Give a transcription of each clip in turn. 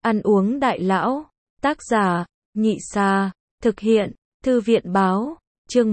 Ăn uống đại lão. Tác giả, Nhị Xa. Thực hiện, Thư viện báo. Chương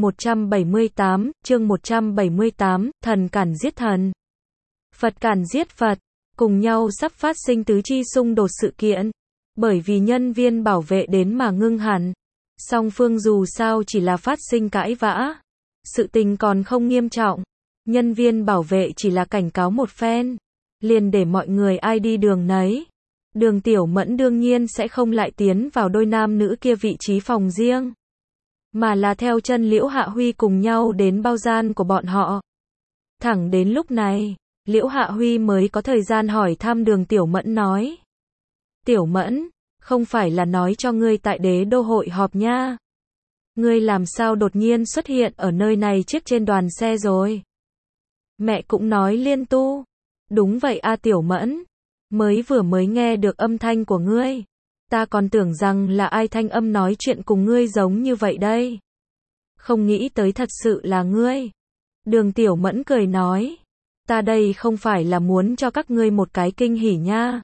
178, thần cản giết thần. Phật cản giết Phật, cùng nhau sắp phát sinh tứ chi xung đột sự kiện. Bởi vì nhân viên bảo vệ đến mà ngưng hẳn. Song phương dù sao chỉ là phát sinh cãi vã. Sự tình còn không nghiêm trọng. Nhân viên bảo vệ chỉ là cảnh cáo một phen. Liền để mọi người ai đi đường nấy. Đường Tiểu Mẫn đương nhiên sẽ không lại tiến vào đôi nam nữ kia vị trí phòng riêng. Mà là theo chân Liễu Hạ Huy cùng nhau đến bao gian của bọn họ. Thẳng đến lúc này, Liễu Hạ Huy mới có thời gian hỏi thăm Đường Tiểu Mẫn nói. Tiểu Mẫn, không phải là nói cho ngươi tại Đế Đô hội họp nha. Ngươi làm sao đột nhiên xuất hiện ở nơi này chiếc trên đoàn xe rồi? Mẹ cũng nói liên tu. Đúng vậy a Tiểu Mẫn. Mới nghe được âm thanh của ngươi. Ta còn tưởng rằng là ai thanh âm nói chuyện cùng ngươi giống như vậy đây. Không nghĩ tới thật sự là ngươi. Đường Tiểu Mẫn cười nói. Ta đây không phải là muốn cho các ngươi một cái kinh hỉ nha.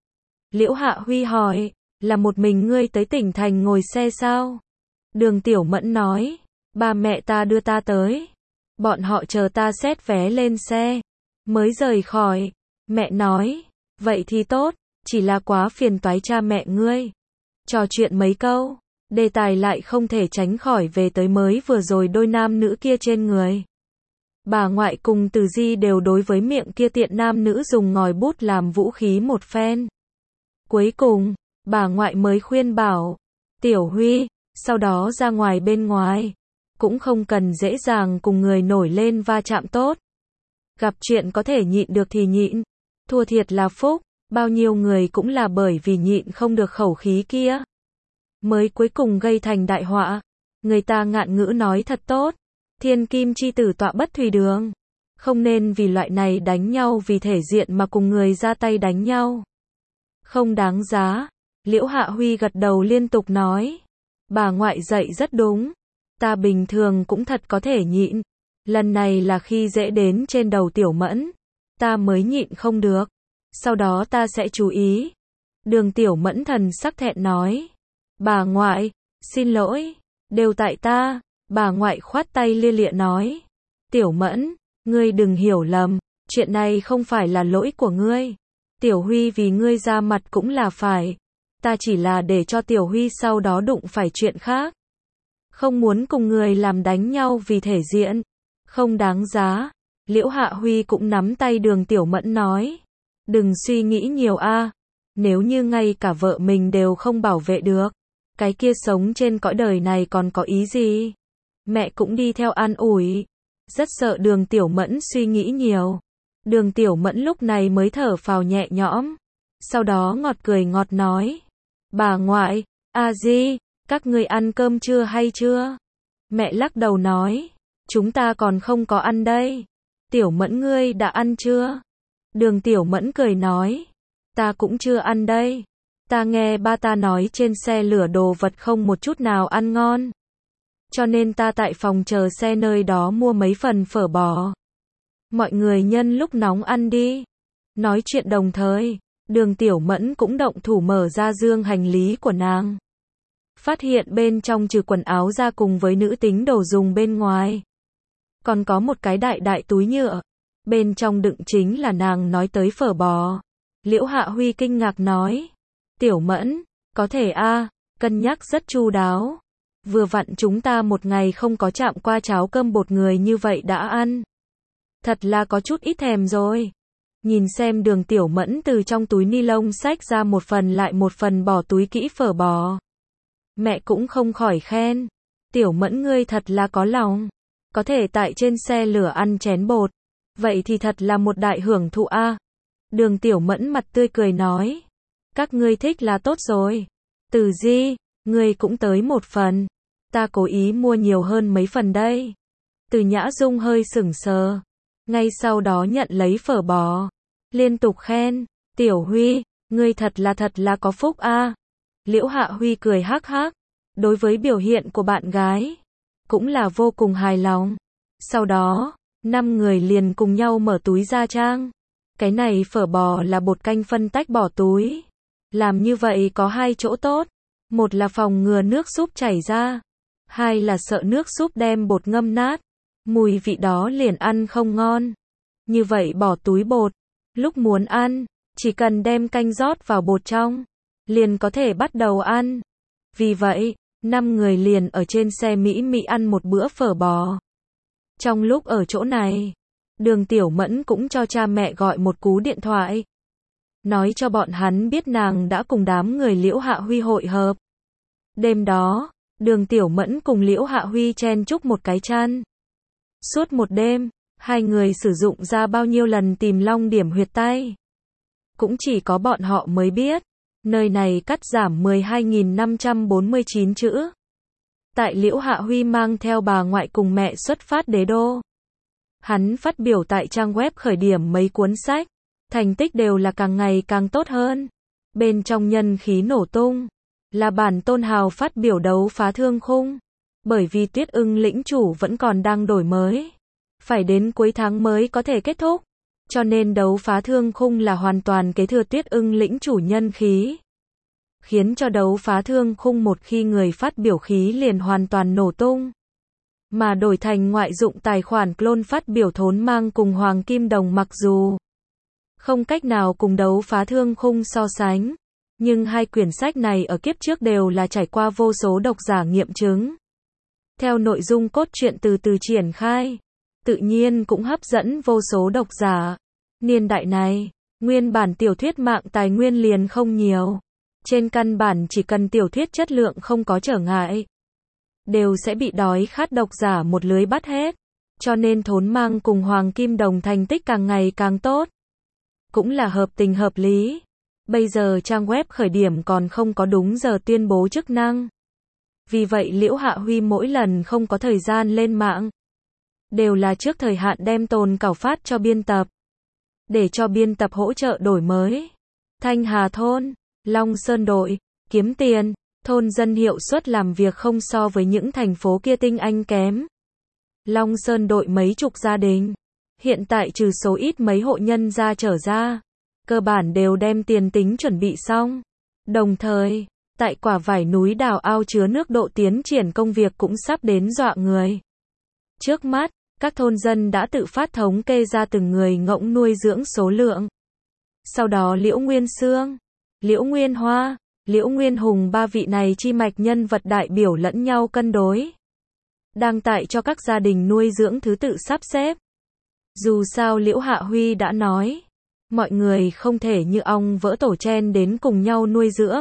Liễu Hạ Huy hỏi, là một mình ngươi tới tỉnh thành ngồi xe sao? Đường Tiểu Mẫn nói, ba mẹ ta đưa ta tới. Bọn họ chờ ta xét vé lên xe. Mới rời khỏi. Mẹ nói, vậy thì tốt, chỉ là quá phiền toái cha mẹ ngươi. Trò chuyện mấy câu, đề tài lại không thể tránh khỏi về tới mới vừa rồi đôi nam nữ kia trên người. Bà ngoại cùng Từ Di đều đối với miệng kia tiện nam nữ dùng ngòi bút làm vũ khí một phen. Cuối cùng, bà ngoại mới khuyên bảo, Tiểu Huy, sau đó ra ngoài bên ngoài, cũng không cần dễ dàng cùng người nổi lên va chạm tốt. Gặp chuyện có thể nhịn được thì nhịn, thua thiệt là phúc, bao nhiêu người cũng là bởi vì nhịn không được khẩu khí kia. Mới cuối cùng gây thành đại họa. Người ta ngạn ngữ nói thật tốt, thiên kim chi tử tọa bất thủy đường. Không nên vì loại này đánh nhau vì thể diện mà cùng người ra tay đánh nhau. Không đáng giá. Liễu Hạ Huy gật đầu liên tục nói. Bà ngoại dạy rất đúng. Ta bình thường cũng thật có thể nhịn. Lần này là khi dễ đến trên đầu Tiểu Mẫn. Ta mới nhịn không được. Sau đó ta sẽ chú ý. Đường Tiểu Mẫn thần sắc thẹn nói. Bà ngoại, xin lỗi. Đều tại ta. Bà ngoại khoát tay lia lịa nói. Tiểu Mẫn, ngươi đừng hiểu lầm. Chuyện này không phải là lỗi của ngươi. Tiểu Huy vì ngươi ra mặt cũng là phải. Ta chỉ là để cho Tiểu Huy sau đó đụng phải chuyện khác. Không muốn cùng người làm đánh nhau vì thể diện. Không đáng giá. Liễu Hạ Huy cũng nắm tay Đường Tiểu Mẫn nói. Đừng suy nghĩ nhiều a. Nếu như ngay cả vợ mình đều không bảo vệ được. Cái kia sống trên cõi đời này còn có ý gì? Mẹ cũng đi theo an ủi. Rất sợ Đường Tiểu Mẫn suy nghĩ nhiều. Đường Tiểu Mẫn lúc này mới thở phào nhẹ nhõm. Sau đó ngọt cười ngọt nói. Bà ngoại, a di, các ngươi ăn cơm chưa hay chưa? Mẹ lắc đầu nói. Chúng ta còn không có ăn đây. Tiểu Mẫn ngươi đã ăn chưa? Đường Tiểu Mẫn cười nói. Ta cũng chưa ăn đây. Ta nghe ba ta nói trên xe lửa đồ vật không một chút nào ăn ngon. Cho nên ta tại phòng chờ xe nơi đó mua mấy phần phở bò. Mọi người nhân lúc nóng ăn đi. Nói chuyện đồng thời, Đường Tiểu Mẫn cũng động thủ mở ra dương hành lý của nàng. Phát hiện bên trong trừ quần áo ra cùng với nữ tính đồ dùng bên ngoài. Còn có một cái đại đại túi nhựa. Bên trong đựng chính là nàng nói tới phở bò. Liễu Hạ Huy kinh ngạc nói. Tiểu Mẫn, có thể a, cân nhắc rất chu đáo. Vừa vặn chúng ta một ngày không có chạm qua cháo cơm bột người như vậy đã ăn. Thật là có chút ít thèm rồi. Nhìn xem Đường Tiểu Mẫn từ trong túi ni lông xách ra một phần lại một phần bỏ túi kỹ phở bò. Mẹ cũng không khỏi khen. Tiểu Mẫn ngươi thật là có lòng. Có thể tại trên xe lửa ăn chén bột. Vậy thì thật là một đại hưởng thụ a. Đường Tiểu Mẫn mặt tươi cười nói. Các ngươi thích là tốt rồi. Từ Di, ngươi cũng tới một phần. Ta cố ý mua nhiều hơn mấy phần đây. Từ Nhã Dung hơi sững sờ. Ngay sau đó nhận lấy phở bò. Liên tục khen. Tiểu Huy, ngươi thật là có phúc a. Liễu Hạ Huy cười hắc hắc. Đối với biểu hiện của bạn gái. Cũng là vô cùng hài lòng. Sau đó, 5 người liền cùng nhau mở túi ra trang. Cái này phở bò là bột canh phân tách bỏ túi. Làm như vậy có hai chỗ tốt. Một là phòng ngừa nước súp chảy ra. Hai là sợ nước súp đem bột ngâm nát. Mùi vị đó liền ăn không ngon. Như vậy bỏ túi bột. Lúc muốn ăn, chỉ cần đem canh rót vào bột trong, liền có thể bắt đầu ăn. Vì vậy, 5 người liền ở trên xe Mỹ Mỹ ăn một bữa phở bò. Trong lúc ở chỗ này, Đường Tiểu Mẫn cũng cho cha mẹ gọi một cú điện thoại. Nói cho bọn hắn biết nàng đã cùng đám người Liễu Hạ Huy hội hợp. Đêm đó, Đường Tiểu Mẫn cùng Liễu Hạ Huy chen chúc một cái chăn. Suốt một đêm, hai người sử dụng ra bao nhiêu lần tìm long điểm huyệt tay. Cũng chỉ có bọn họ mới biết. Nơi này cắt giảm 12.549 chữ. Tại Liễu Hạ Huy mang theo bà ngoại cùng mẹ xuất phát đế đô. Hắn phát biểu tại trang web khởi điểm mấy cuốn sách. Thành tích đều là càng ngày càng tốt hơn. Bên trong nhân khí nổ tung. Là bản tôn hào phát biểu đấu phá thương khung. Bởi vì Tuyết Ưng lĩnh chủ vẫn còn đang đổi mới. Phải đến cuối tháng mới có thể kết thúc. Cho nên đấu phá thương khung là hoàn toàn kế thừa Tuyết Ưng lĩnh chủ nhân khí. Khiến cho đấu phá thương khung một khi người phát biểu khí liền hoàn toàn nổ tung. Mà đổi thành ngoại dụng tài khoản clone phát biểu thốn mang cùng Hoàng Kim Đồng mặc dù không cách nào cùng đấu phá thương khung so sánh. Nhưng hai quyển sách này ở kiếp trước đều là trải qua vô số độc giả nghiệm chứng. Theo nội dung cốt truyện từ từ triển khai, tự nhiên cũng hấp dẫn vô số độc giả. Niên đại này, nguyên bản tiểu thuyết mạng tài nguyên liền không nhiều. Trên căn bản chỉ cần tiểu thuyết chất lượng không có trở ngại, đều sẽ bị đói khát độc giả một lưới bắt hết. Cho nên thốn mang cùng Hoàng Kim Đồng thành tích càng ngày càng tốt. Cũng là hợp tình hợp lý. Bây giờ trang web khởi điểm còn không có đúng giờ tuyên bố chức năng. Vì vậy Liễu Hạ Huy mỗi lần không có thời gian lên mạng, đều là trước thời hạn đem tồn cảo phát cho biên tập. Để cho biên tập hỗ trợ đổi mới. Thanh Hà thôn, Long Sơn đội, kiếm tiền, thôn dân hiệu suất làm việc không so với những thành phố kia tinh anh kém. Long Sơn đội mấy chục gia đình. Hiện tại trừ số ít mấy hộ nhân gia trở ra, cơ bản đều đem tiền tính chuẩn bị xong. Đồng thời, tại quả vải núi đào ao chứa nước độ tiến triển công việc cũng sắp đến dọa người. Trước mắt, các thôn dân đã tự phát thống kê ra từng người ngỗng nuôi dưỡng số lượng. Sau đó Liễu Nguyên Sương, Liễu Nguyên Hoa, Liễu Nguyên Hùng ba vị này chi mạch nhân vật đại biểu lẫn nhau cân đối. Đang tại cho các gia đình nuôi dưỡng thứ tự sắp xếp. Dù sao Liễu Hạ Huy đã nói, mọi người không thể như ong vỡ tổ chen đến cùng nhau nuôi dưỡng,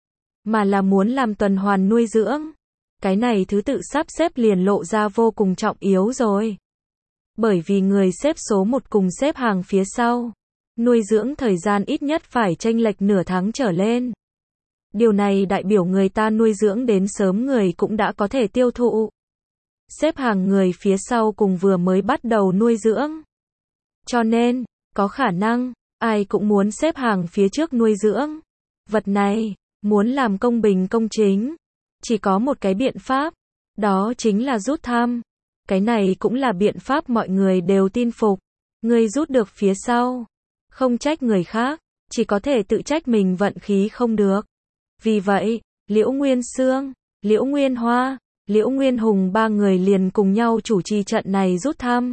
mà là muốn làm tuần hoàn nuôi dưỡng. Cái này thứ tự sắp xếp liền lộ ra vô cùng trọng yếu rồi. Bởi vì người xếp số 1 cùng xếp hàng phía sau, nuôi dưỡng thời gian ít nhất phải chênh lệch nửa tháng trở lên. Điều này đại biểu người ta nuôi dưỡng đến sớm người cũng đã có thể tiêu thụ. Xếp hàng người phía sau cùng vừa mới bắt đầu nuôi dưỡng. Cho nên, có khả năng, ai cũng muốn xếp hàng phía trước nuôi dưỡng. Vật này, muốn làm công bình công chính, chỉ có một cái biện pháp, đó chính là rút thăm. Cái này cũng là biện pháp mọi người đều tin phục. Người rút được phía sau, không trách người khác, chỉ có thể tự trách mình vận khí không được. Vì vậy, Liễu Nguyên Sương, Liễu Nguyên Hoa, Liễu Nguyên Hùng ba người liền cùng nhau chủ trì trận này rút thăm.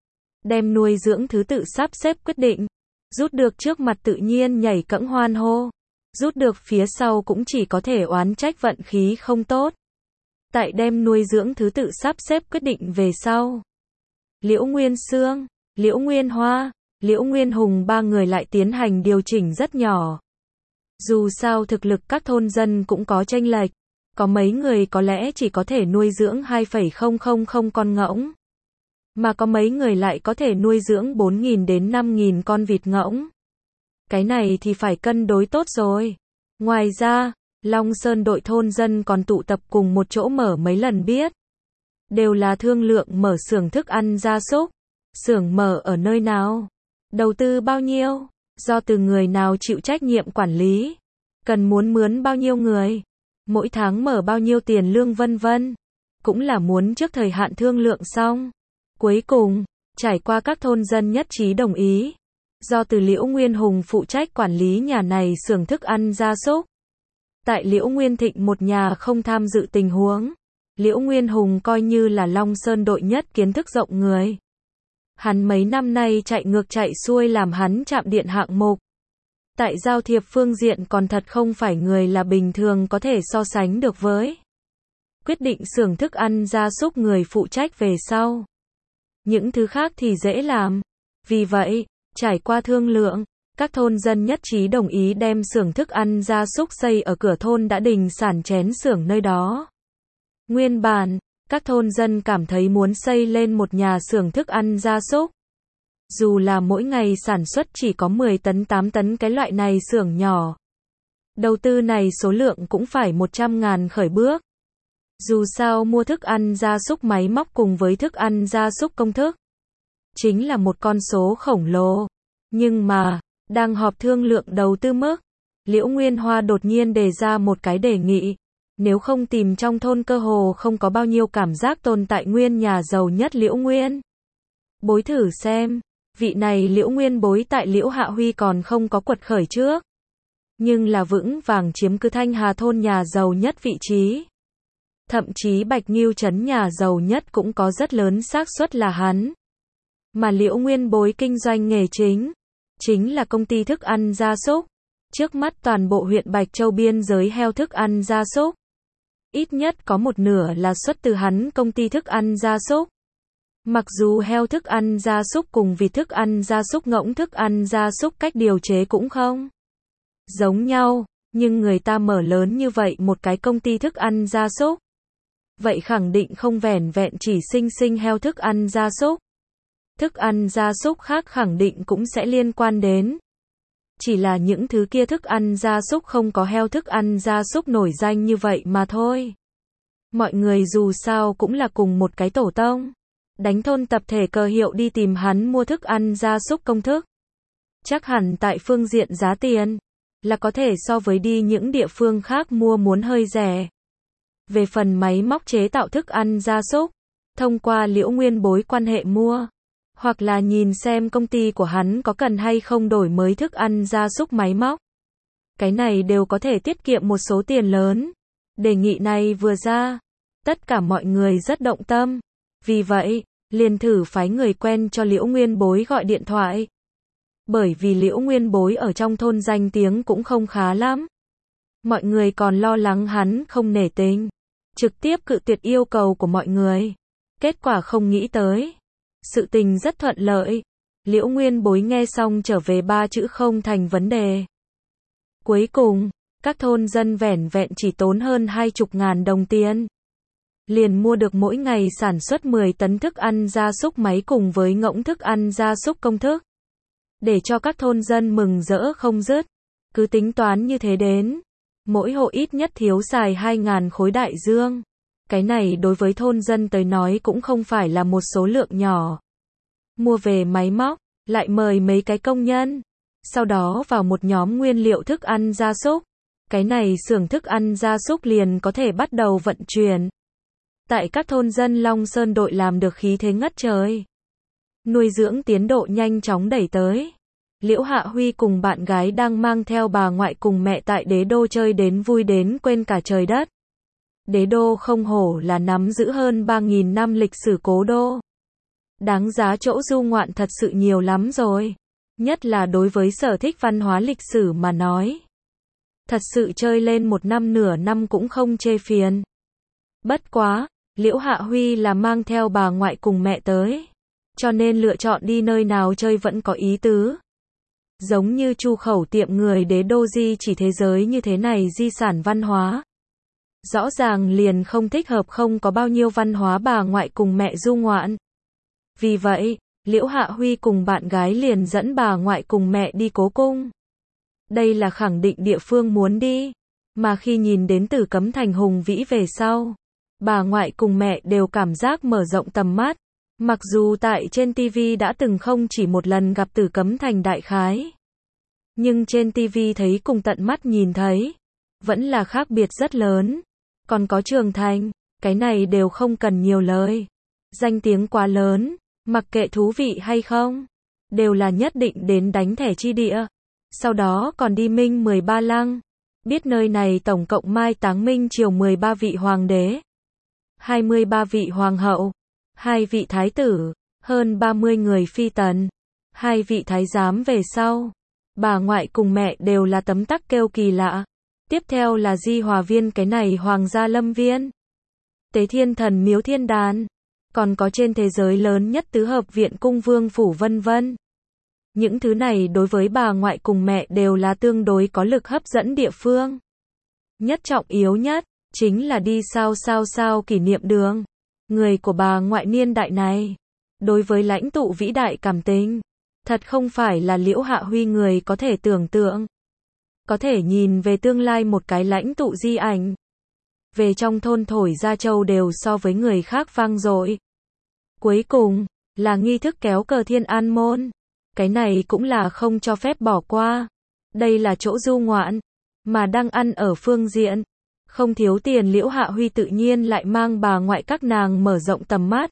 Đem nuôi dưỡng thứ tự sắp xếp quyết định. Rút được trước mặt tự nhiên nhảy cẫng hoan hô. Rút được phía sau cũng chỉ có thể oán trách vận khí không tốt. Tại đem nuôi dưỡng thứ tự sắp xếp quyết định về sau, Liễu Nguyên Sương, Liễu Nguyên Hoa, Liễu Nguyên Hùng ba người lại tiến hành điều chỉnh rất nhỏ. Dù sao thực lực các thôn dân cũng có chênh lệch, có mấy người có lẽ chỉ có thể nuôi dưỡng 2,000 con ngỗng, mà có mấy người lại có thể nuôi dưỡng 4.000 đến 5.000 con vịt ngỗng. Cái này thì phải cân đối tốt rồi. Ngoài ra, Long Sơn đội thôn dân còn tụ tập cùng một chỗ mở mấy lần biết. Đều là thương lượng mở xưởng thức ăn gia súc. Xưởng mở ở nơi nào? Đầu tư bao nhiêu? Do từ người nào chịu trách nhiệm quản lý? Cần muốn mướn bao nhiêu người? Mỗi tháng mở bao nhiêu tiền lương vân vân. Cũng là muốn trước thời hạn thương lượng xong. Cuối cùng, trải qua các thôn dân nhất trí đồng ý. do từ Liễu Nguyên Hùng phụ trách quản lý nhà này xưởng thức ăn gia súc. Tại Liễu Nguyên Thịnh một nhà không tham dự tình huống, Liễu Nguyên Hùng coi như là Long Sơn đội nhất kiến thức rộng người. Hắn mấy năm nay chạy ngược chạy xuôi làm hắn chạm điện hạng mục. Tại giao thiệp phương diện còn thật không phải người là bình thường có thể so sánh được với. Quyết định xưởng thức ăn gia súc người phụ trách về sau. Những thứ khác thì dễ làm. Vì vậy, trải qua thương lượng, các thôn dân nhất trí đồng ý đem xưởng thức ăn gia súc xây ở cửa thôn đã đình sản chén xưởng nơi đó. Nguyên bản, các thôn dân cảm thấy muốn xây lên một nhà xưởng thức ăn gia súc. Dù là mỗi ngày sản xuất chỉ có 10 tấn 8 tấn cái loại này xưởng nhỏ. Đầu tư này số lượng cũng phải 100.000 khởi bước. Dù sao mua thức ăn gia súc máy móc cùng với thức ăn gia súc công thức chính là một con số khổng lồ. Nhưng mà, đang họp thương lượng đầu tư mức, Liễu Nguyên Hoa đột nhiên đề ra một cái đề nghị. Nếu không tìm trong thôn cơ hồ không có bao nhiêu cảm giác tồn tại nguyên nhà giàu nhất Liễu Nguyên. Bối thử xem, vị này Liễu Nguyên bối tại Liễu Hạ Huy còn không có quật khởi trước. Nhưng là vững vàng chiếm cứ Thanh Hà thôn nhà giàu nhất vị trí. Thậm chí Bạch Nghiêu trấn nhà giàu nhất cũng có rất lớn xác suất là hắn. Mà Liễu Nguyên bối kinh doanh nghề chính là công ty thức ăn gia súc. Trước mắt toàn bộ huyện Bạch Châu biên giới heo thức ăn gia súc. Ít nhất có một nửa là xuất từ hắn công ty thức ăn gia súc. Mặc dù heo thức ăn gia súc cùng vịt thức ăn gia súc ngỗng thức ăn gia súc cách điều chế cũng không giống nhau, nhưng người ta mở lớn như vậy một cái công ty thức ăn gia súc. Vậy khẳng định không vẻn vẹn chỉ sinh heo thức ăn gia súc. Thức ăn gia súc khác khẳng định cũng sẽ liên quan đến. Chỉ là những thứ kia thức ăn gia súc không có heo thức ăn gia súc nổi danh như vậy mà thôi. Mọi người dù sao cũng là cùng một cái tổ tông. Đánh thôn tập thể cờ hiệu đi tìm hắn mua thức ăn gia súc công thức. Chắc hẳn tại phương diện giá tiền, là có thể so với đi những địa phương khác mua muốn hơi rẻ. Về phần máy móc chế tạo thức ăn gia súc, thông qua Liễu Nguyên bối quan hệ mua. Hoặc là nhìn xem công ty của hắn có cần hay không đổi mới thức ăn gia súc máy móc. Cái này đều có thể tiết kiệm một số tiền lớn. Đề nghị này vừa ra, tất cả mọi người rất động tâm. Vì vậy, liền thử phái người quen cho Liễu Nguyên bối gọi điện thoại. Bởi vì Liễu Nguyên bối ở trong thôn danh tiếng cũng không khá lắm. Mọi người còn lo lắng hắn không nể tình. Trực tiếp cự tuyệt yêu cầu của mọi người. Kết quả không nghĩ tới. Sự tình rất thuận lợi. Liễu Nguyên bối nghe xong trở về 3 chữ không thành vấn đề. Cuối cùng, các thôn dân vẻn vẹn chỉ tốn hơn 20.000 đồng tiền. Liền mua được mỗi ngày sản xuất 10 tấn thức ăn gia súc máy cùng với ngỗng thức ăn gia súc công thức. Để cho các thôn dân mừng rỡ không dứt. Cứ tính toán như thế đến. Mỗi hộ ít nhất thiếu xài 2.000 khối đại dương. Cái này đối với thôn dân tới nói cũng không phải là một số lượng nhỏ. Mua về máy móc, lại mời mấy cái công nhân. Sau đó vào một nhóm nguyên liệu thức ăn gia súc. Cái này xưởng thức ăn gia súc liền có thể bắt đầu vận chuyển. Tại các thôn dân Long Sơn đội làm được khí thế ngất trời. Nuôi dưỡng tiến độ nhanh chóng đẩy tới. Liễu Hạ Huy cùng bạn gái đang mang theo bà ngoại cùng mẹ tại Đế Đô chơi đến vui đến quên cả trời đất. Đế Đô không hổ là nắm giữ hơn 3.000 năm lịch sử cố đô. Đáng giá chỗ du ngoạn thật sự nhiều lắm rồi. Nhất là đối với sở thích văn hóa lịch sử mà nói. Thật sự chơi lên một năm nửa năm cũng không chê phiền. Bất quá, Liễu Hạ Huy là mang theo bà ngoại cùng mẹ tới. Cho nên lựa chọn đi nơi nào chơi vẫn có ý tứ. Giống như Chu Khẩu tiệm người Đế Đô di chỉ thế giới như thế này di sản văn hóa. Rõ ràng liền không thích hợp không có bao nhiêu văn hóa bà ngoại cùng mẹ du ngoạn. Vì vậy, Liễu Hạ Huy cùng bạn gái liền dẫn bà ngoại cùng mẹ đi Cố Cung. Đây là khẳng định địa phương muốn đi. Mà khi nhìn đến Tử Cấm Thành hùng vĩ về sau, bà ngoại cùng mẹ đều cảm giác mở rộng tầm mắt. Mặc dù tại trên TV đã từng không chỉ một lần gặp Tử Cấm Thành đại khái. Nhưng trên TV thấy cùng tận mắt nhìn thấy. Vẫn là khác biệt rất lớn. Còn có Trường Thành, cái này đều không cần nhiều lời. Danh tiếng quá lớn, mặc kệ thú vị hay không. đều là nhất định đến đánh thẻ chi địa. Sau đó còn đi Minh 13 lăng. Biết nơi này tổng cộng mai táng Minh triều 13 vị hoàng đế, 23 vị hoàng hậu, 2 vị thái tử, hơn 30 người phi tần, 2 vị thái giám về sau. Bà ngoại cùng mẹ đều là tấm tắc kêu kỳ lạ. Tiếp theo là Di Hòa Viên, cái này Hoàng gia Lâm Viên, Tế Thiên Thần Miếu Thiên Đàn, còn có trên thế giới lớn nhất Tứ Hợp Viện Cung Vương Phủ vân vân. Những thứ này đối với bà ngoại cùng mẹ đều là tương đối có lực hấp dẫn địa phương. Nhất trọng yếu nhất, chính là đi sao kỷ niệm đường. Người của bà ngoại niên đại này, đối với lãnh tụ vĩ đại cảm tình, thật không phải là Liễu Hạ Huy người có thể tưởng tượng. Có thể nhìn về tương lai một cái lãnh tụ di ảnh. Về trong thôn thổi ra châu đều so với người khác vang dội. Cuối cùng, là nghi thức kéo cờ Thiên An Môn. Cái này cũng là không cho phép bỏ qua. Đây là chỗ du ngoạn, mà đang ăn ở phương diện. Không thiếu tiền Liễu Hạ Huy tự nhiên lại mang bà ngoại các nàng mở rộng tầm mắt.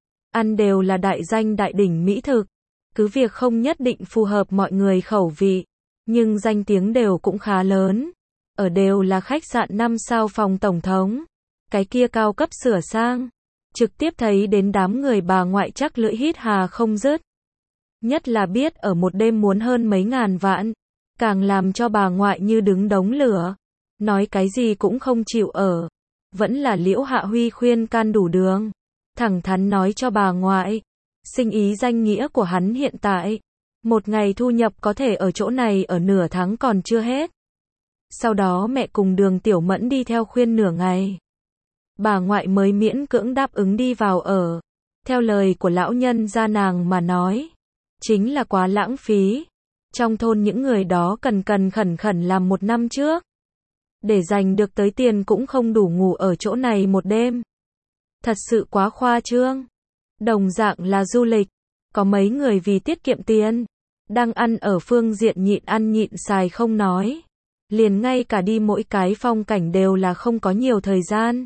Ăn đều là đại danh đại đỉnh mỹ thực. Cứ việc không nhất định phù hợp mọi người khẩu vị, nhưng danh tiếng đều cũng khá lớn. Ở đều là khách sạn 5 sao phòng tổng thống. Cái kia cao cấp sửa sang. Trực tiếp thấy đến đám người bà ngoại chắc lưỡi hít hà không dứt. Nhất là biết ở một đêm muốn hơn mấy ngàn vạn. Càng làm cho bà ngoại như đứng đống lửa. Nói cái gì cũng không chịu ở. Vẫn là Liễu Hạ Huy khuyên can đủ đường. Thẳng thắn nói cho bà ngoại. Sinh ý danh nghĩa của hắn hiện tại. Một ngày thu nhập có thể ở chỗ này ở nửa tháng còn chưa hết. Sau đó mẹ cùng Đường Tiểu Mẫn đi theo khuyên nửa ngày. Bà ngoại mới miễn cưỡng đáp ứng đi vào ở. Theo lời của lão nhân gia nàng mà nói. Chính là quá lãng phí. Trong thôn những người đó cần khẩn làm 1 năm trước. Để dành được tới tiền cũng không đủ ngủ ở chỗ này một đêm. Thật sự quá khoa trương. Đồng dạng là du lịch. Có mấy người vì tiết kiệm tiền. Đang ăn ở phương diện nhịn ăn nhịn xài không nói. Liền ngay cả đi mỗi cái phong cảnh đều là không có nhiều thời gian.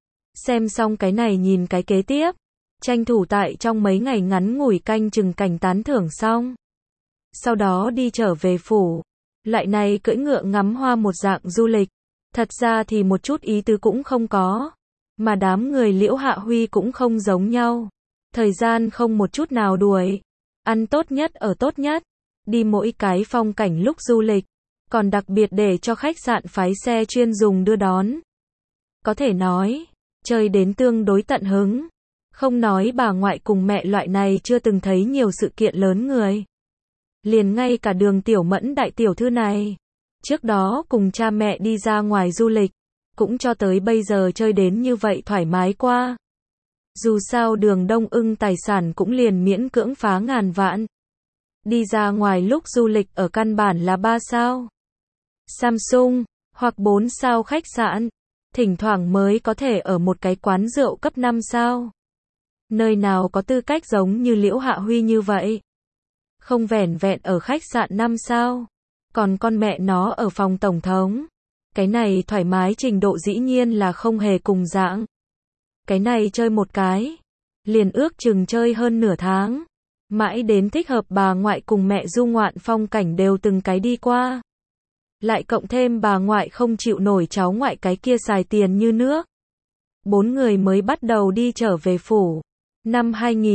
Xem xong cái này nhìn cái kế tiếp. Tranh thủ tại trong mấy ngày ngắn ngủi canh chừng cảnh tán thưởng xong. Sau đó đi trở về phủ. Loại này cưỡi ngựa ngắm hoa một dạng du lịch. Thật ra thì một chút ý tứ cũng không có. Mà đám người Liễu Hạ Huy cũng không giống nhau. Thời gian không một chút nào đuổi. Ăn tốt nhất ở tốt nhất. Đi mỗi cái phong cảnh lúc du lịch. Còn đặc biệt để cho khách sạn phái xe chuyên dùng đưa đón. Có thể nói, chơi đến tương đối tận hứng. Không nói bà ngoại cùng mẹ loại này chưa từng thấy nhiều sự kiện lớn người. Liền ngay cả Đường Tiểu Mẫn đại tiểu thư này. Trước đó cùng cha mẹ đi ra ngoài du lịch. Cũng cho tới bây giờ chơi đến như vậy thoải mái qua. Dù sao Đường Đông Ưng tài sản cũng liền miễn cưỡng phá ngàn vạn. Đi ra ngoài lúc du lịch ở căn bản là 3 sao. Samsung, hoặc 4 sao khách sạn. Thỉnh thoảng mới có thể ở một cái quán rượu cấp 5 sao. Nơi nào có tư cách giống như Liễu Hạ Huy như vậy. Không vẻn vẹn ở khách sạn 5 sao. Còn con mẹ nó ở phòng tổng thống. Cái này thoải mái trình độ dĩ nhiên là không hề cùng dạng. Cái này chơi một cái. Liền ước chừng chơi hơn nửa tháng. Mãi đến thích hợp bà ngoại cùng mẹ du ngoạn phong cảnh đều từng cái đi qua. Lại cộng thêm bà ngoại không chịu nổi cháu ngoại cái kia xài tiền như nước. 4 người mới bắt đầu đi trở về phủ. Năm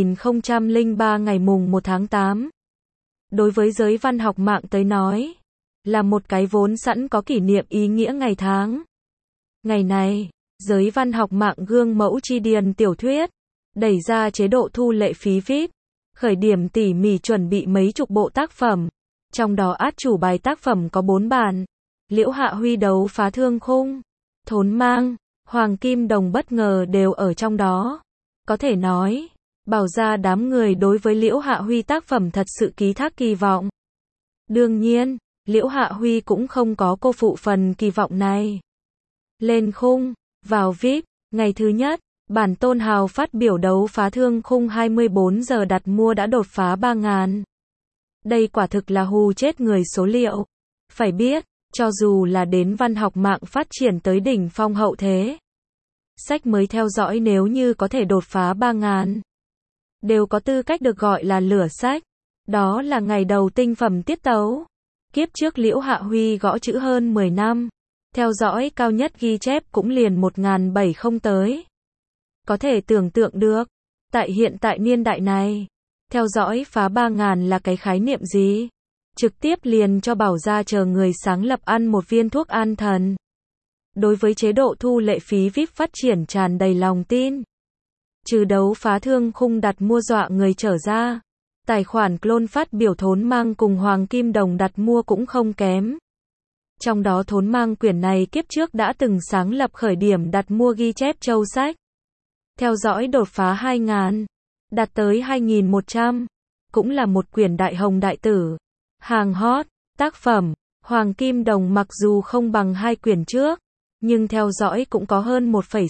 2003 ngày mùng 1 tháng 8. Đối với giới văn học mạng tới nói, là một cái vốn sẵn có kỷ niệm ý nghĩa ngày tháng. Ngày này, giới văn học mạng gương mẫu chi điền tiểu thuyết, đẩy ra chế độ thu lệ phí VIP, khởi điểm tỉ mỉ chuẩn bị mấy chục bộ tác phẩm. Trong đó át chủ bài tác phẩm có 4 bản. Liễu Hạ Huy đấu phá thương khung, Thốn Mang, Hoàng Kim Đồng bất ngờ đều ở trong đó. Có thể nói, bảo ra đám người đối với Liễu Hạ Huy tác phẩm thật sự ký thác kỳ vọng. Đương nhiên, Liễu Hạ Huy cũng không có cô phụ phần kỳ vọng này. Lên khung, vào VIP, ngày thứ nhất, bản Tôn Hào phát biểu đấu phá thương khung 24 giờ đặt mua đã đột phá 3.000. Đây quả thực là hù chết người số liệu. Phải biết, cho dù là đến văn học mạng phát triển tới đỉnh phong hậu thế. Sách mới theo dõi nếu như có thể đột phá 3.000. Đều có tư cách được gọi là lửa sách. Đó là ngày đầu tinh phẩm tiết tấu. Kiếp trước Liễu Hạ Huy gõ chữ hơn 10 năm. Theo dõi cao nhất ghi chép cũng liền 1.700 không tới. Có thể tưởng tượng được, tại hiện tại niên đại này, theo dõi phá 3.000 là cái khái niệm gì? Trực tiếp liền cho bảo ra chờ người sáng lập ăn một viên thuốc an thần. Đối với chế độ thu lệ phí VIP phát triển tràn đầy lòng tin. Trừ đấu phá thương khung đặt mua dọa người trở ra. Tài khoản clone phát biểu Thốn Mang cùng Hoàng Kim Đồng đặt mua cũng không kém. Trong đó Thốn Mang quyển này kiếp trước đã từng sáng lập khởi điểm đặt mua ghi chép châu sách. Theo dõi đột phá 2.000, đạt tới 2.100, cũng là một quyển đại hồng đại tử. Hàng hot, tác phẩm, Hoàng Kim Đồng mặc dù không bằng hai quyển trước, nhưng theo dõi cũng có hơn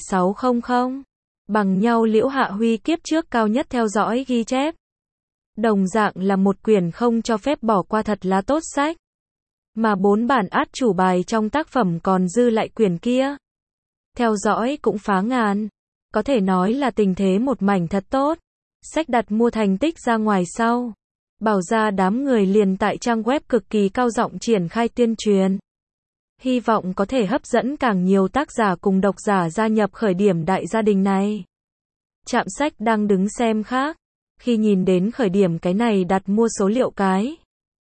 1,600, bằng nhau Liễu Hạ Huy kiếp trước cao nhất theo dõi ghi chép. Đồng dạng là một quyển không cho phép bỏ qua thật là tốt sách. Mà 4 bản át chủ bài trong tác phẩm còn dư lại quyển kia. Theo dõi cũng phá ngàn. Có thể nói là tình thế một mảnh thật tốt. Sách đặt mua thành tích ra ngoài sau. Bảo ra đám người liền tại trang web cực kỳ cao giọng triển khai tuyên truyền. Hy vọng có thể hấp dẫn càng nhiều tác giả cùng độc giả gia nhập khởi điểm đại gia đình này. Trạm sách đang đứng xem khác. Khi nhìn đến khởi điểm cái này đặt mua số liệu cái.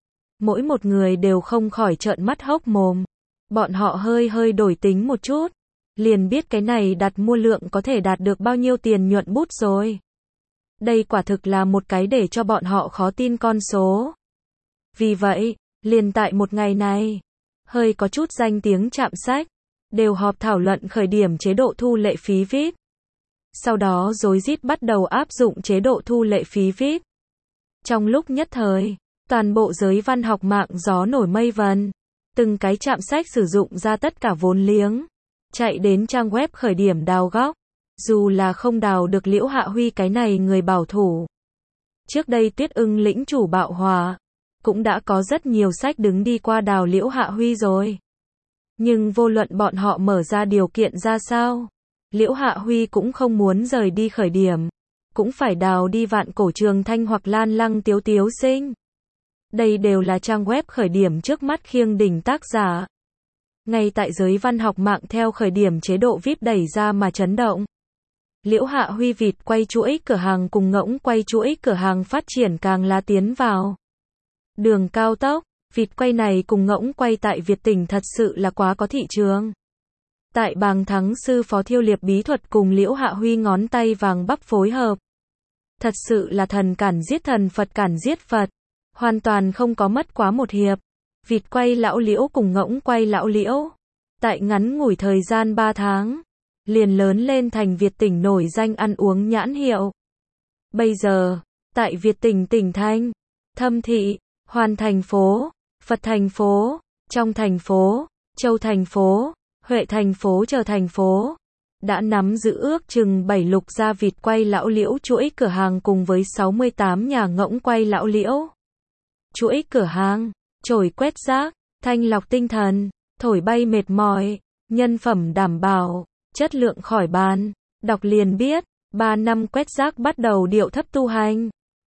Mỗi một người đều không khỏi trợn mắt hốc mồm. Bọn họ hơi đổi tính một chút. Liền biết cái này đặt mua lượng có thể đạt được bao nhiêu tiền nhuận bút rồi. Đây quả thực là một cái để cho bọn họ khó tin con số. Vì vậy, liền tại một ngày này, hơi có chút danh tiếng trạm sách, đều họp thảo luận khởi điểm chế độ thu lệ phí VIP. Sau đó rối rít bắt đầu áp dụng chế độ thu lệ phí VIP. Trong lúc nhất thời, toàn bộ giới văn học mạng gió nổi mây vần. Từng cái trạm sách sử dụng ra tất cả vốn liếng. Chạy đến trang web khởi điểm đào góc. Dù là không đào được Liễu Hạ Huy cái này người bảo thủ. Trước đây Tuyết Ưng lĩnh chủ bạo hòa. Cũng đã có rất nhiều sách đứng đi qua đào Liễu Hạ Huy rồi. Nhưng vô luận bọn họ mở ra điều kiện ra sao. Liễu Hạ Huy cũng không muốn rời đi khởi điểm. Cũng phải đào đi Vạn Cổ Trường Thanh hoặc Lan Lăng Tiếu Tiếu Sinh. Đây đều là trang web khởi điểm trước mắt khiêng đỉnh tác giả. Ngay tại giới văn học mạng theo khởi điểm chế độ VIP đẩy ra mà chấn động. Liễu Hạ Huy vịt quay chuỗi cửa hàng cùng ngỗng quay chuỗi cửa hàng phát triển càng là tiến vào. Đường cao tốc, vịt quay này cùng ngỗng quay tại Việt tỉnh thật sự là quá có thị trường. Tại Bàng Thắng sư phó Thiêu Liệp bí thuật cùng Liễu Hạ Huy ngón tay vàng bắp phối hợp. Thật sự là thần cản giết thần Phật cản giết Phật. Hoàn toàn không có mất quá một hiệp. Vịt quay lão Liễu cùng ngỗng quay lão Liễu. Tại ngắn ngủi thời gian 3 tháng. Liền lớn lên thành Việt tỉnh nổi danh ăn uống nhãn hiệu. Bây giờ, tại Việt tỉnh tỉnh thành, Thâm Thị, Hoàn thành phố, Phật thành phố, trong thành phố, Châu thành phố, Huệ thành phố chờ thành phố, đã nắm giữ ước chừng 7 lục gia vịt quay lão Liễu chuỗi cửa hàng cùng với 68 nhà ngỗng quay lão Liễu. Chuỗi cửa hàng, chổi quét rác, thanh lọc tinh thần, thổi bay mệt mỏi, nhân phẩm đảm bảo, chất lượng khỏi bàn, đọc liền biết, 3 năm quét rác bắt đầu điệu thấp tu hành.